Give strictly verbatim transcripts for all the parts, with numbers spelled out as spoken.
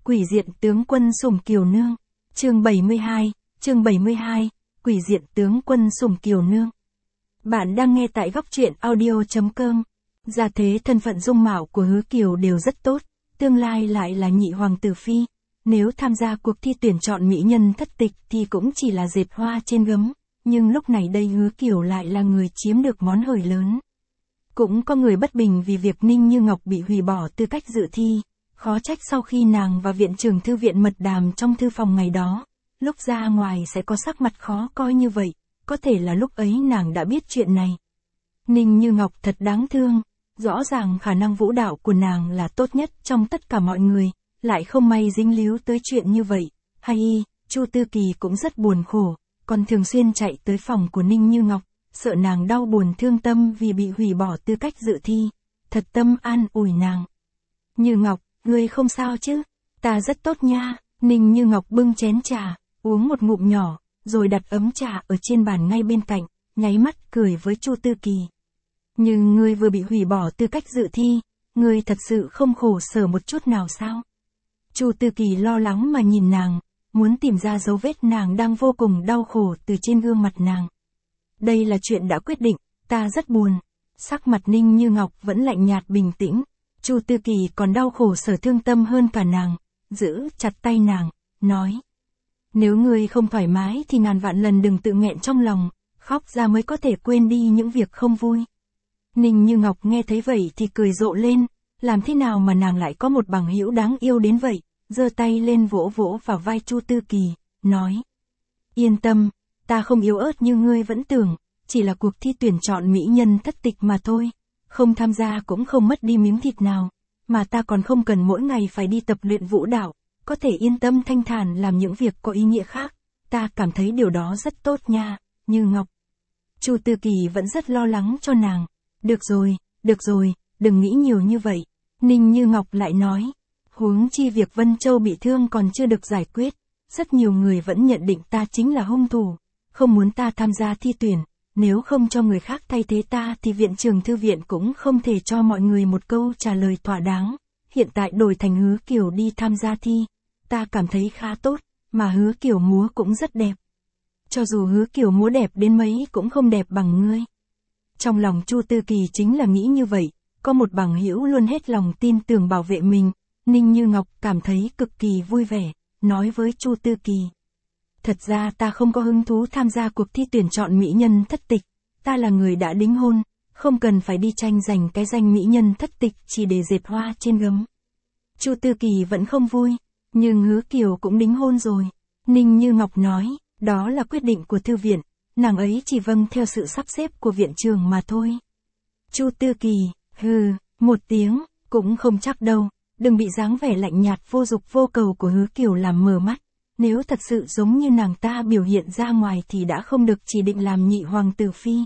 Quỷ diện tướng quân Sủng Kiều Nương. Chương bảy mươi hai, chương bảy mươi hai, Quỷ diện tướng quân Sủng Kiều Nương. Bạn đang nghe tại góc truyện audio chấm com. Gia thế thân phận dung mạo của Hứa Kiều đều rất tốt, tương lai lại là nhị hoàng tử phi. Nếu tham gia cuộc thi tuyển chọn mỹ nhân thất tịch thì cũng chỉ là dệt hoa trên gấm, nhưng lúc này đây Hứa Kiều lại là người chiếm được món hời lớn. Cũng có người bất bình vì việc Ninh Như Ngọc bị hủy bỏ tư cách dự thi, khó trách sau khi nàng và viện trưởng thư viện mật đàm trong thư phòng ngày đó, lúc ra ngoài sẽ có sắc mặt khó coi như vậy, có thể là lúc ấy nàng đã biết chuyện này. Ninh Như Ngọc thật đáng thương, rõ ràng khả năng vũ đạo của nàng là tốt nhất trong tất cả mọi người, lại không may dính líu tới chuyện như vậy. Hay, Chu Tư Kỳ cũng rất buồn khổ, còn thường xuyên chạy tới phòng của Ninh Như Ngọc, sợ nàng đau buồn thương tâm vì bị hủy bỏ tư cách dự thi, thật tâm an ủi nàng. Như Ngọc, ngươi không sao chứ? Ta rất tốt nha. Ninh Như Ngọc bưng chén trà, uống một ngụm nhỏ, rồi đặt ấm trà ở trên bàn ngay bên cạnh, nháy mắt cười với Chu Tư Kỳ. Nhưng ngươi vừa bị hủy bỏ tư cách dự thi, ngươi thật sự không khổ sở một chút nào sao? Chu Tư Kỳ lo lắng mà nhìn nàng, muốn tìm ra dấu vết nàng đang vô cùng đau khổ từ trên gương mặt nàng. Đây là chuyện đã quyết định, ta rất buồn. Sắc mặt Ninh Như Ngọc vẫn lạnh nhạt bình tĩnh. Chu Tư Kỳ còn đau khổ sở thương tâm hơn cả nàng, giữ chặt tay nàng, nói. Nếu ngươi không thoải mái thì ngàn vạn lần đừng tự nghẹn trong lòng, khóc ra mới có thể quên đi những việc không vui. Ninh Như Ngọc nghe thấy vậy thì cười rộ lên, làm thế nào mà nàng lại có một bằng hữu đáng yêu đến vậy, giơ tay lên vỗ vỗ vào vai Chu Tư Kỳ, nói. Yên tâm, ta không yếu ớt như ngươi vẫn tưởng, chỉ là cuộc thi tuyển chọn mỹ nhân thất tịch mà thôi. Không tham gia cũng không mất đi miếng thịt nào, mà ta còn không cần mỗi ngày phải đi tập luyện vũ đạo, có thể yên tâm thanh thản làm những việc có ý nghĩa khác, ta cảm thấy điều đó rất tốt nha, Như Ngọc. Chu Tư Kỳ vẫn rất lo lắng cho nàng. Được rồi, được rồi, đừng nghĩ nhiều như vậy. Ninh Như Ngọc lại nói, huống chi việc Vân Châu bị thương còn chưa được giải quyết, rất nhiều người vẫn nhận định ta chính là hung thủ, không muốn ta tham gia thi tuyển. Nếu không cho người khác thay thế ta thì viện trưởng thư viện cũng không thể cho mọi người một câu trả lời thỏa đáng. Hiện tại đổi thành Hứa Kiều đi tham gia thi, ta cảm thấy khá tốt, mà Hứa Kiều múa cũng rất đẹp. Cho dù Hứa Kiều múa đẹp đến mấy cũng không đẹp bằng ngươi. Trong lòng Chu Tư Kỳ chính là nghĩ như vậy, có một bằng hữu luôn hết lòng tin tưởng bảo vệ mình. Ninh Như Ngọc cảm thấy cực kỳ vui vẻ, nói với Chu Tư Kỳ. Thật ra ta không có hứng thú tham gia cuộc thi tuyển chọn mỹ nhân thất tịch, ta là người đã đính hôn, không cần phải đi tranh giành cái danh mỹ nhân thất tịch chỉ để dệt hoa trên gấm. Chu Tư Kỳ vẫn không vui, nhưng Hứa Kiều cũng đính hôn rồi. Ninh Như Ngọc nói, đó là quyết định của thư viện, nàng ấy chỉ vâng theo sự sắp xếp của viện trưởng mà thôi. Chu Tư Kỳ, hừ, một tiếng, cũng không chắc đâu, đừng bị dáng vẻ lạnh nhạt vô dục vô cầu của Hứa Kiều làm mờ mắt. Nếu thật sự giống như nàng ta biểu hiện ra ngoài thì đã không được chỉ định làm nhị hoàng tử phi.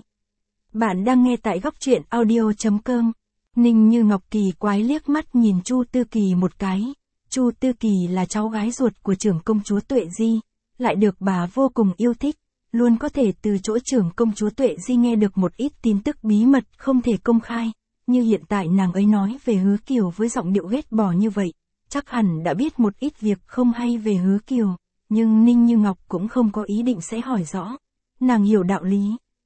Bạn đang nghe tại góc truyện audio chấm com. Ninh Như Ngọc kỳ quái liếc mắt nhìn Chu Tư Kỳ một cái. Chu Tư Kỳ là cháu gái ruột của trưởng công chúa Tuệ Di, lại được bà vô cùng yêu thích, luôn có thể từ chỗ trưởng công chúa Tuệ Di nghe được một ít tin tức bí mật không thể công khai, như hiện tại nàng ấy nói về Hứa Kiều với giọng điệu ghét bỏ như vậy, chắc hẳn đã biết một ít việc không hay về Hứa Kiều. Nhưng Ninh Như Ngọc cũng không có ý định sẽ hỏi rõ. Nàng hiểu đạo lý.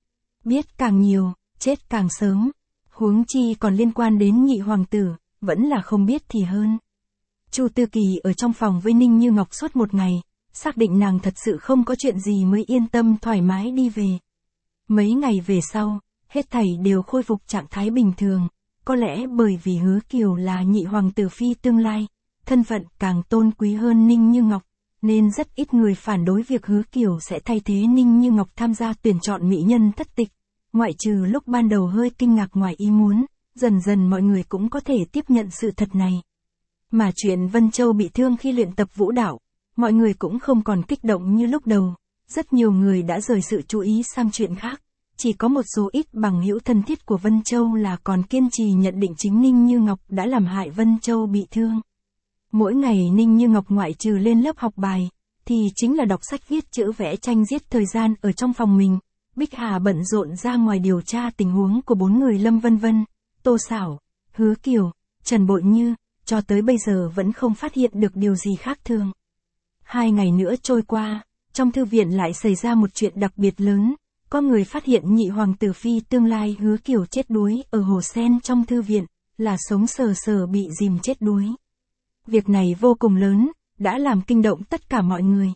Biết càng nhiều, chết càng sớm. Huống chi còn liên quan đến nhị hoàng tử, vẫn là không biết thì hơn. Chu Tư Kỳ ở trong phòng với Ninh Như Ngọc suốt một ngày, xác định nàng thật sự không có chuyện gì mới yên tâm thoải mái đi về. Mấy ngày về sau, hết thảy đều khôi phục trạng thái bình thường. Có lẽ bởi vì Hứa Kiều là nhị hoàng tử phi tương lai, thân phận càng tôn quý hơn Ninh Như Ngọc, nên rất ít người phản đối việc Hứa Kiều sẽ thay thế Ninh Như Ngọc tham gia tuyển chọn mỹ nhân thất tịch. Ngoại trừ lúc ban đầu hơi kinh ngạc ngoài ý muốn, dần dần mọi người cũng có thể tiếp nhận sự thật này. Mà chuyện Vân Châu bị thương khi luyện tập vũ đạo, mọi người cũng không còn kích động như lúc đầu. Rất nhiều người đã rời sự chú ý sang chuyện khác. Chỉ có một số ít bằng hữu thân thiết của Vân Châu là còn kiên trì nhận định chính Ninh Như Ngọc đã làm hại Vân Châu bị thương. Mỗi ngày Ninh Như Ngọc ngoại trừ lên lớp học bài, thì chính là đọc sách viết chữ vẽ tranh giết thời gian ở trong phòng mình. Bích Hà bận rộn ra ngoài điều tra tình huống của bốn người Lâm Vân Vân, Tô Xảo, Hứa Kiều, Trần Bội Như, cho tới bây giờ vẫn không phát hiện được điều gì khác thường. Hai ngày nữa trôi qua, trong thư viện lại xảy ra một chuyện đặc biệt lớn, có người phát hiện nhị hoàng tử phi tương lai Hứa Kiều chết đuối ở hồ sen trong thư viện, là sống sờ sờ bị dìm chết đuối. Việc này vô cùng lớn, đã làm kinh động tất cả mọi người.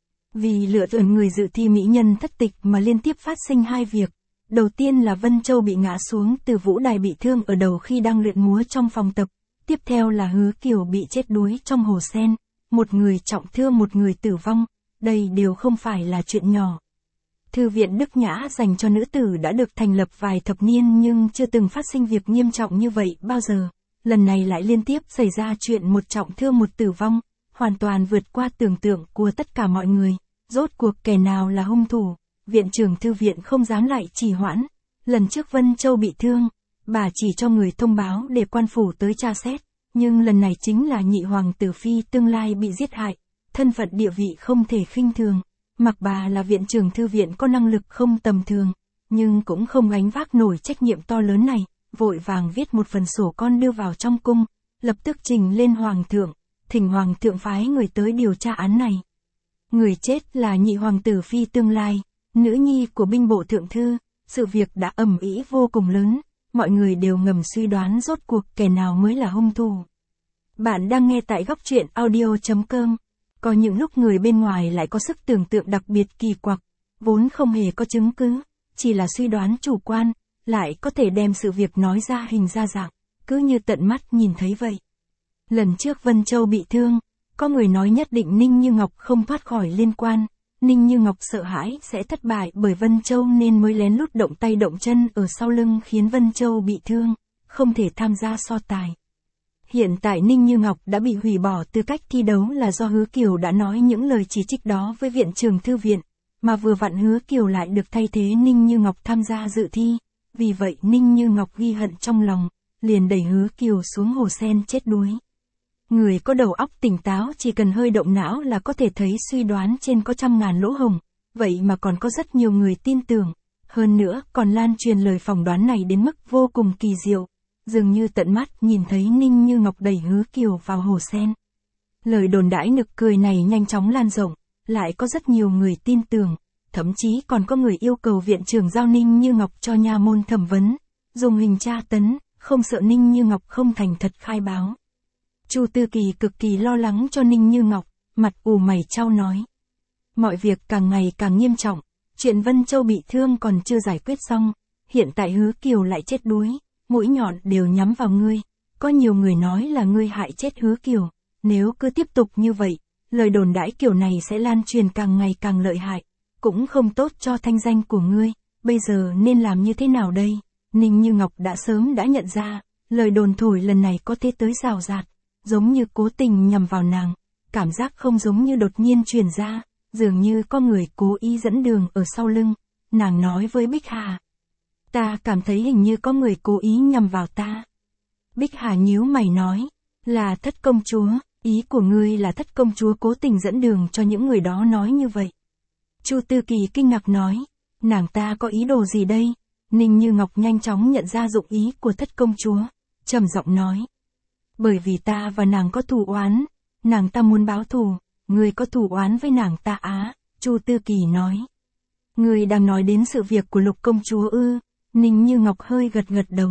Vì lựa chọn người dự thi mỹ nhân thất tịch mà liên tiếp phát sinh hai việc. Đầu tiên là Vân Châu bị ngã xuống từ vũ đài bị thương ở đầu khi đang luyện múa trong phòng tập. Tiếp theo là Hứa Kiều bị chết đuối trong hồ sen. Một người trọng thương, một người tử vong. Đây đều không phải là chuyện nhỏ. Thư viện Đức Nhã dành cho nữ tử đã được thành lập vài thập niên nhưng chưa từng phát sinh việc nghiêm trọng như vậy bao giờ. Lần này lại liên tiếp xảy ra chuyện một trọng thương một tử vong, hoàn toàn vượt qua tưởng tượng của tất cả mọi người. Rốt cuộc kẻ nào là hung thủ? Viện trưởng thư viện không dám lại trì hoãn. Lần trước Vân Châu bị thương, bà chỉ cho người thông báo để quan phủ tới tra xét. Nhưng lần này chính là nhị hoàng tử phi tương lai bị giết hại. Thân phận địa vị không thể khinh thường. Mặc bà là viện trưởng thư viện có năng lực không tầm thường, nhưng cũng không gánh vác nổi trách nhiệm to lớn này. Vội vàng viết một phần sổ con đưa vào trong cung, lập tức trình lên hoàng thượng, thỉnh hoàng thượng phái người tới điều tra án này. Người chết là nhị hoàng tử phi tương lai, nữ nhi của binh bộ thượng thư. Sự việc đã ầm ĩ vô cùng lớn, mọi người đều ngầm suy đoán rốt cuộc kẻ nào mới là hung thủ. Bạn đang nghe tại góc truyện audio chấm com. Có những lúc người bên ngoài lại có sức tưởng tượng đặc biệt kỳ quặc, vốn không hề có chứng cứ, chỉ là suy đoán chủ quan, lại có thể đem sự việc nói ra hình ra dạng, cứ như tận mắt nhìn thấy vậy. Lần trước Vân Châu bị thương, có người nói nhất định Ninh Như Ngọc không thoát khỏi liên quan. Ninh Như Ngọc sợ hãi sẽ thất bại bởi Vân Châu nên mới lén lút động tay động chân ở sau lưng khiến Vân Châu bị thương, không thể tham gia so tài. Hiện tại Ninh Như Ngọc đã bị hủy bỏ tư cách thi đấu là do Hứa Kiều đã nói những lời chỉ trích đó với viện trưởng thư viện, mà vừa vặn Hứa Kiều lại được thay thế Ninh Như Ngọc tham gia dự thi. Vì vậy Ninh Như Ngọc ghi hận trong lòng, liền đẩy Hứa Kiều xuống hồ sen chết đuối. Người có đầu óc tỉnh táo chỉ cần hơi động não là có thể thấy suy đoán trên có trăm ngàn lỗ hổng, vậy mà còn có rất nhiều người tin tưởng. Hơn nữa còn lan truyền lời phỏng đoán này đến mức vô cùng kỳ diệu, dường như tận mắt nhìn thấy Ninh Như Ngọc đẩy Hứa Kiều vào hồ sen. Lời đồn đãi nực cười này nhanh chóng lan rộng, lại có rất nhiều người tin tưởng, thậm chí còn có người yêu cầu viện trưởng giao Ninh Như Ngọc cho nha môn thẩm vấn, dùng hình tra tấn, không sợ Ninh Như Ngọc không thành thật khai báo. Chu Tư Kỳ cực kỳ lo lắng cho Ninh Như Ngọc, mặt ù mày chau nói. Mọi việc càng ngày càng nghiêm trọng, chuyện Vân Châu bị thương còn chưa giải quyết xong, hiện tại Hứa Kiều lại chết đuối, mũi nhọn đều nhắm vào ngươi, có nhiều người nói là ngươi hại chết Hứa Kiều, nếu cứ tiếp tục như vậy, lời đồn đãi kiểu này sẽ lan truyền càng ngày càng lợi hại, cũng không tốt cho thanh danh của ngươi, bây giờ nên làm như thế nào đây? Ninh Như Ngọc đã sớm đã nhận ra, lời đồn thổi lần này có thế tới rào rạt, giống như cố tình nhằm vào nàng, cảm giác không giống như đột nhiên truyền ra, dường như có người cố ý dẫn đường ở sau lưng. Nàng nói với Bích Hà, ta cảm thấy hình như có người cố ý nhằm vào ta. Bích Hà nhíu mày nói, là Thất công chúa, ý của ngươi là Thất công chúa cố tình dẫn đường cho những người đó nói như vậy. Chu Tư Kỳ kinh ngạc nói, nàng ta có ý đồ gì đây? Ninh Như Ngọc nhanh chóng nhận ra dụng ý của Thất công chúa, trầm giọng nói, bởi vì ta và nàng có thù oán, nàng ta muốn báo thù, ngươi có thù oán với nàng ta á? Chu Tư Kỳ nói, ngươi đang nói đến sự việc của Lục công chúa ư? Ninh Như Ngọc hơi gật gật đầu.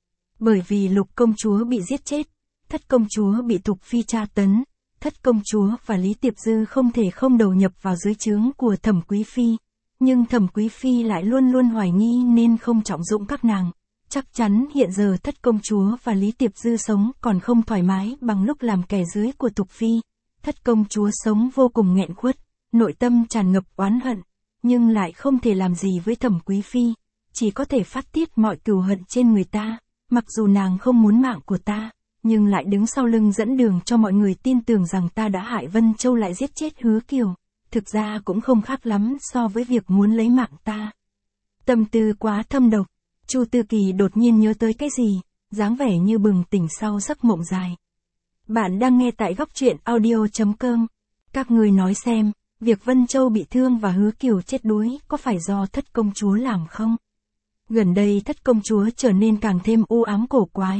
Bởi vì Lục công chúa bị giết chết, Thất công chúa bị Thục phi tra tấn, Thất công chúa và Lý Tiệp Dư không thể không đầu nhập vào dưới trướng của Thẩm Quý phi, nhưng Thẩm Quý phi lại luôn luôn hoài nghi nên không trọng dụng các nàng. Chắc chắn hiện giờ Thất công chúa và Lý Tiệp Dư sống còn không thoải mái bằng lúc làm kẻ dưới của Thục phi. Thất công chúa sống vô cùng nghẹn khuất, nội tâm tràn ngập oán hận, nhưng lại không thể làm gì với Thẩm Quý phi, chỉ có thể phát tiết mọi cừu hận trên người ta. Mặc dù nàng không muốn mạng của ta, nhưng lại đứng sau lưng dẫn đường cho mọi người tin tưởng rằng ta đã hại Vân Châu lại giết chết Hứa Kiều. Thực ra cũng không khác lắm so với việc muốn lấy mạng ta. Tâm tư quá thâm độc. Chu Tư Kỳ đột nhiên nhớ tới cái gì, dáng vẻ như bừng tỉnh sau giấc mộng dài. Bạn đang nghe tại góc truyện audio chấm com. Các người nói xem, việc Vân Châu bị thương và Hứa Kiều chết đuối có phải do Thất công chúa làm không? Gần đây Thất công chúa trở nên càng thêm u ám cổ quái.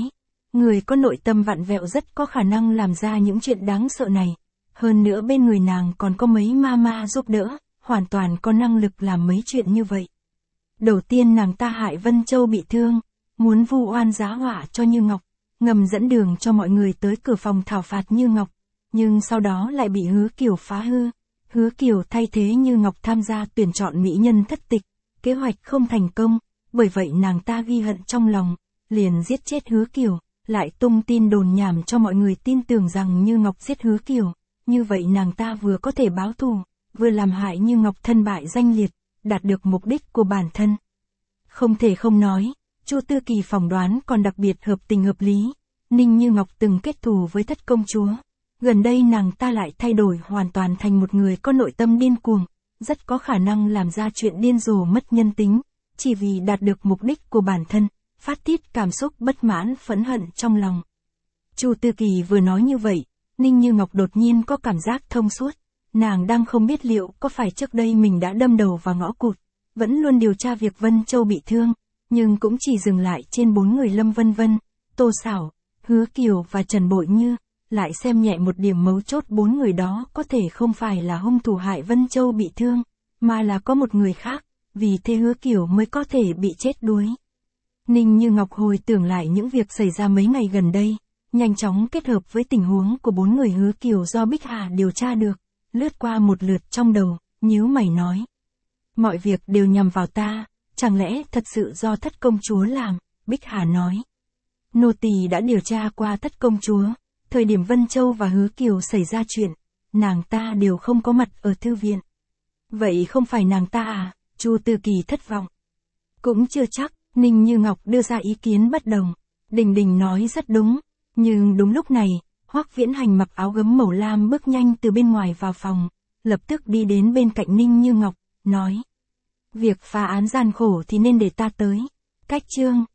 Người có nội tâm vặn vẹo rất có khả năng làm ra những chuyện đáng sợ này. Hơn nữa bên người nàng còn có mấy ma ma giúp đỡ, hoàn toàn có năng lực làm mấy chuyện như vậy. Đầu tiên nàng ta hại Vân Châu bị thương, muốn vu oan giá họa cho Như Ngọc, ngầm dẫn đường cho mọi người tới cửa phòng thảo phạt Như Ngọc, nhưng sau đó lại bị Hứa Kiều phá hư. Hứa Kiều thay thế Như Ngọc tham gia tuyển chọn mỹ nhân thất tịch, kế hoạch không thành công, bởi vậy nàng ta ghi hận trong lòng, liền giết chết Hứa Kiều, lại tung tin đồn nhảm cho mọi người tin tưởng rằng Như Ngọc giết Hứa Kiều, như vậy nàng ta vừa có thể báo thù, vừa làm hại Như Ngọc thân bại danh liệt, đạt được mục đích của bản thân. Không thể không nói, Chu Tư Kỳ phỏng đoán còn đặc biệt hợp tình hợp lý. Ninh Như Ngọc từng kết thù với Thất công chúa, gần đây nàng ta lại thay đổi hoàn toàn thành một người có nội tâm điên cuồng, rất có khả năng làm ra chuyện điên rồ mất nhân tính, chỉ vì đạt được mục đích của bản thân, phát tiết cảm xúc bất mãn phẫn hận trong lòng. Chu Tư Kỳ vừa nói như vậy, Ninh Như Ngọc đột nhiên có cảm giác thông suốt, nàng đang không biết liệu có phải trước đây mình đã đâm đầu vào ngõ cụt, vẫn luôn điều tra việc Vân Châu bị thương, nhưng cũng chỉ dừng lại trên bốn người Lâm Vân Vân, Tô Xảo, Hứa Kiều và Trần Bội Như, lại xem nhẹ một điểm mấu chốt bốn người đó có thể không phải là hung thủ hại Vân Châu bị thương, mà là có một người khác, vì thế Hứa Kiều mới có thể bị chết đuối. Ninh Như Ngọc hồi tưởng lại những việc xảy ra mấy ngày gần đây, nhanh chóng kết hợp với tình huống của bốn người Hứa Kiều do Bích Hà điều tra được, lướt qua một lượt trong đầu, nhíu mày nói. Mọi việc đều nhằm vào ta, chẳng lẽ thật sự do Thất công chúa làm, Bích Hà nói. Nô tỳ đã điều tra qua Thất công chúa, thời điểm Vân Châu và Hứa Kiều xảy ra chuyện, nàng ta đều không có mặt ở thư viện. Vậy không phải nàng ta à, Chu Tư Kỳ thất vọng. Cũng chưa chắc, Ninh Như Ngọc đưa ra ý kiến bất đồng, Đình Đình nói rất đúng, nhưng đúng lúc này, Hoắc Viễn Hành mặc áo gấm màu lam bước nhanh từ bên ngoài vào phòng, lập tức đi đến bên cạnh Ninh Như Ngọc, nói. Việc phá án gian khổ thì nên để ta tới. Cách chương